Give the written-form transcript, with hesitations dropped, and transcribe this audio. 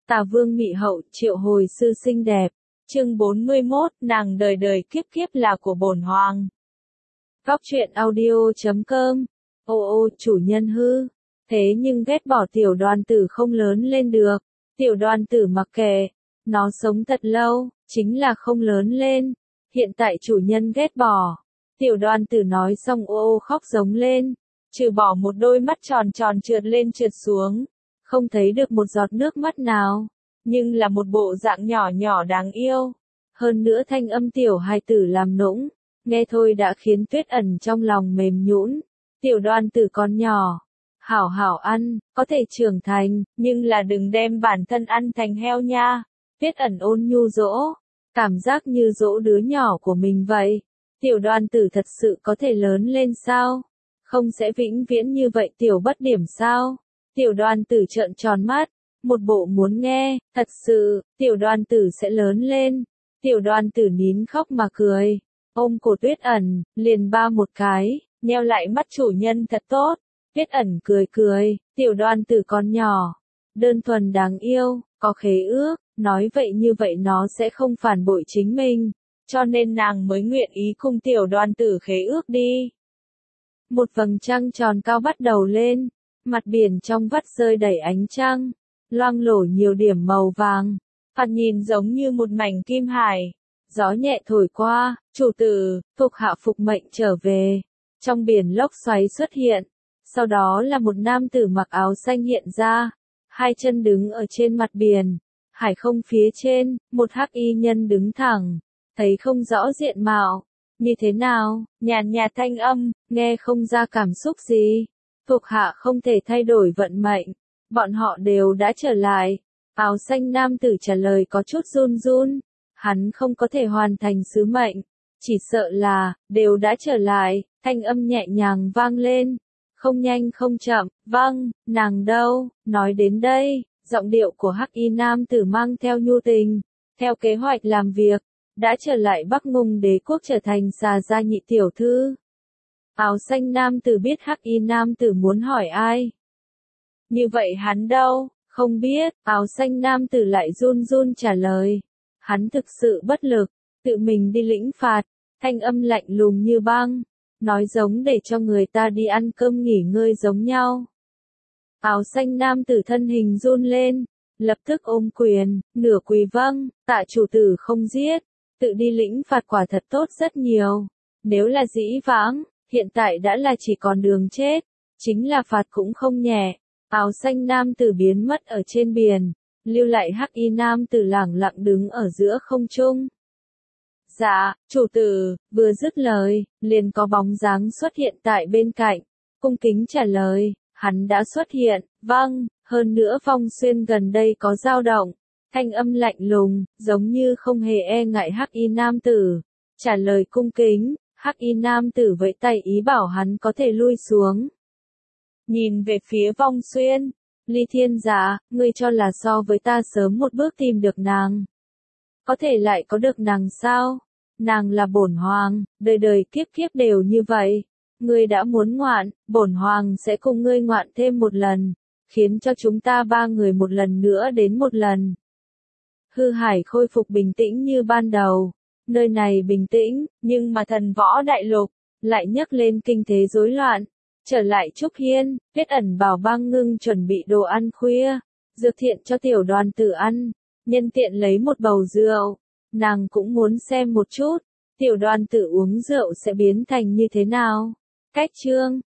Tà Vương Mị Hậu triệu hồi sư xinh đẹp. Chương 41, nàng đời đời kiếp kiếp là của bổn hoàng. Góc truyện audio.com. Ô chủ nhân hư. Thế nhưng ghét bỏ tiểu đoàn tử không lớn lên được. Tiểu đoàn tử mặc kệ. Nó sống thật lâu, chính là không lớn lên. Hiện tại chủ nhân ghét bỏ. Tiểu đoàn tử nói xong ô khóc giống lên. Trừ bỏ một đôi mắt tròn tròn trượt lên trượt xuống. Không thấy được một giọt nước mắt nào. Nhưng là một bộ dạng nhỏ nhỏ đáng yêu. Hơn nữa thanh âm tiểu hài tử làm nũng. Nghe thôi đã khiến Tuyết Ẩn trong lòng mềm nhũn. Tiểu đoàn tử còn nhỏ. Hảo hảo ăn, có thể trưởng thành, nhưng là đừng đem bản thân ăn thành heo nha. Tuyết Ẩn ôn nhu dỗ. Cảm giác như dỗ đứa nhỏ của mình vậy. Tiểu đoàn tử thật sự có thể lớn lên sao? Không sẽ vĩnh viễn như vậy tiểu bất điểm sao? Tiểu đoàn tử trợn tròn mắt. Một bộ muốn nghe, thật sự, tiểu đoàn tử sẽ lớn lên. Tiểu đoàn tử nín khóc mà cười. Ôm cổ Tuyết Ẩn, liền ba một cái, nheo lại mắt chủ nhân thật tốt. Tuyết Ẩn cười cười, tiểu đoàn tử con nhỏ. Đơn thuần đáng yêu, có khế ước, nói vậy như vậy nó sẽ không phản bội chính mình. Cho nên nàng mới nguyện ý cùng tiểu đoàn tử khế ước đi. Một vầng trăng tròn cao bắt đầu lên. Mặt biển trong vắt rơi đầy ánh trăng. Loang lổ nhiều điểm màu vàng. Thoạt nhìn giống như một mảnh kim hải. Gió nhẹ thổi qua, chủ tử, thuộc hạ phục mệnh trở về. Trong biển lốc xoáy xuất hiện. Sau đó là một nam tử mặc áo xanh hiện ra. Hai chân đứng ở trên mặt biển. Hải không phía trên, một hắc y nhân đứng thẳng. Thấy không rõ diện mạo. Như thế nào, nhàn nhạt thanh âm, nghe không ra cảm xúc gì. Thuộc hạ không thể thay đổi vận mệnh. Bọn họ đều đã trở lại. Áo xanh nam tử trả lời có chút run run. Hắn không có thể hoàn thành sứ mệnh. Chỉ sợ là, đều đã trở lại. Thanh âm nhẹ nhàng vang lên. Không nhanh không chậm, vâng, nàng đâu, nói đến đây. Giọng điệu của hắc y nam tử mang theo nhu tình. Theo kế hoạch làm việc, đã trở lại Bắc Ngùng đế quốc trở thành xà gia nhị tiểu thư. Áo xanh nam tử biết hắc y nam tử muốn hỏi ai. Như vậy hắn đâu, không biết, áo xanh nam tử lại run run trả lời. Hắn thực sự bất lực, tự mình đi lĩnh phạt, thanh âm lạnh lùng như băng, nói giống để cho người ta đi ăn cơm nghỉ ngơi giống nhau. Áo xanh nam tử thân hình run lên, lập tức ôm quyền, nửa quỳ vâng, tạ chủ tử không giết, tự đi lĩnh phạt quả thật tốt rất nhiều. Nếu là dĩ vãng, hiện tại đã là chỉ còn đường chết, chính là phạt cũng không nhẹ. Áo xanh nam tử biến mất ở trên biển, lưu lại hắc y nam tử lẳng lặng đứng ở giữa không trung. Dạ, chủ tử, vừa dứt lời, liền có bóng dáng xuất hiện tại bên cạnh, cung kính trả lời, hắn đã xuất hiện, vâng, hơn nữa Phong Xuyên gần đây có dao động, thanh âm lạnh lùng, giống như không hề e ngại hắc y nam tử, trả lời cung kính, hắc y nam tử vẫy tay ý bảo hắn có thể lui xuống. Nhìn về phía Vong Xuyên, Ly Thiên Giả, ngươi cho là so với ta sớm một bước tìm được nàng. Có thể lại có được nàng sao? Nàng là bổn hoàng, đời đời kiếp kiếp đều như vậy. Ngươi đã muốn ngoạn, bổn hoàng sẽ cùng ngươi ngoạn thêm một lần, khiến cho chúng ta ba người một lần nữa đến một lần. Hư hải khôi phục bình tĩnh như ban đầu. Nơi này bình tĩnh, nhưng mà thần võ đại lục, lại nhấc lên kinh thế rối loạn. Trở lại Trúc Hiên, Tuyết Ẩn bảo Băng Ngưng chuẩn bị đồ ăn khuya, dược thiện cho tiểu đoàn tử ăn, nhân tiện lấy một bầu rượu, nàng cũng muốn xem một chút, tiểu đoàn tử uống rượu sẽ biến thành như thế nào. Cách chương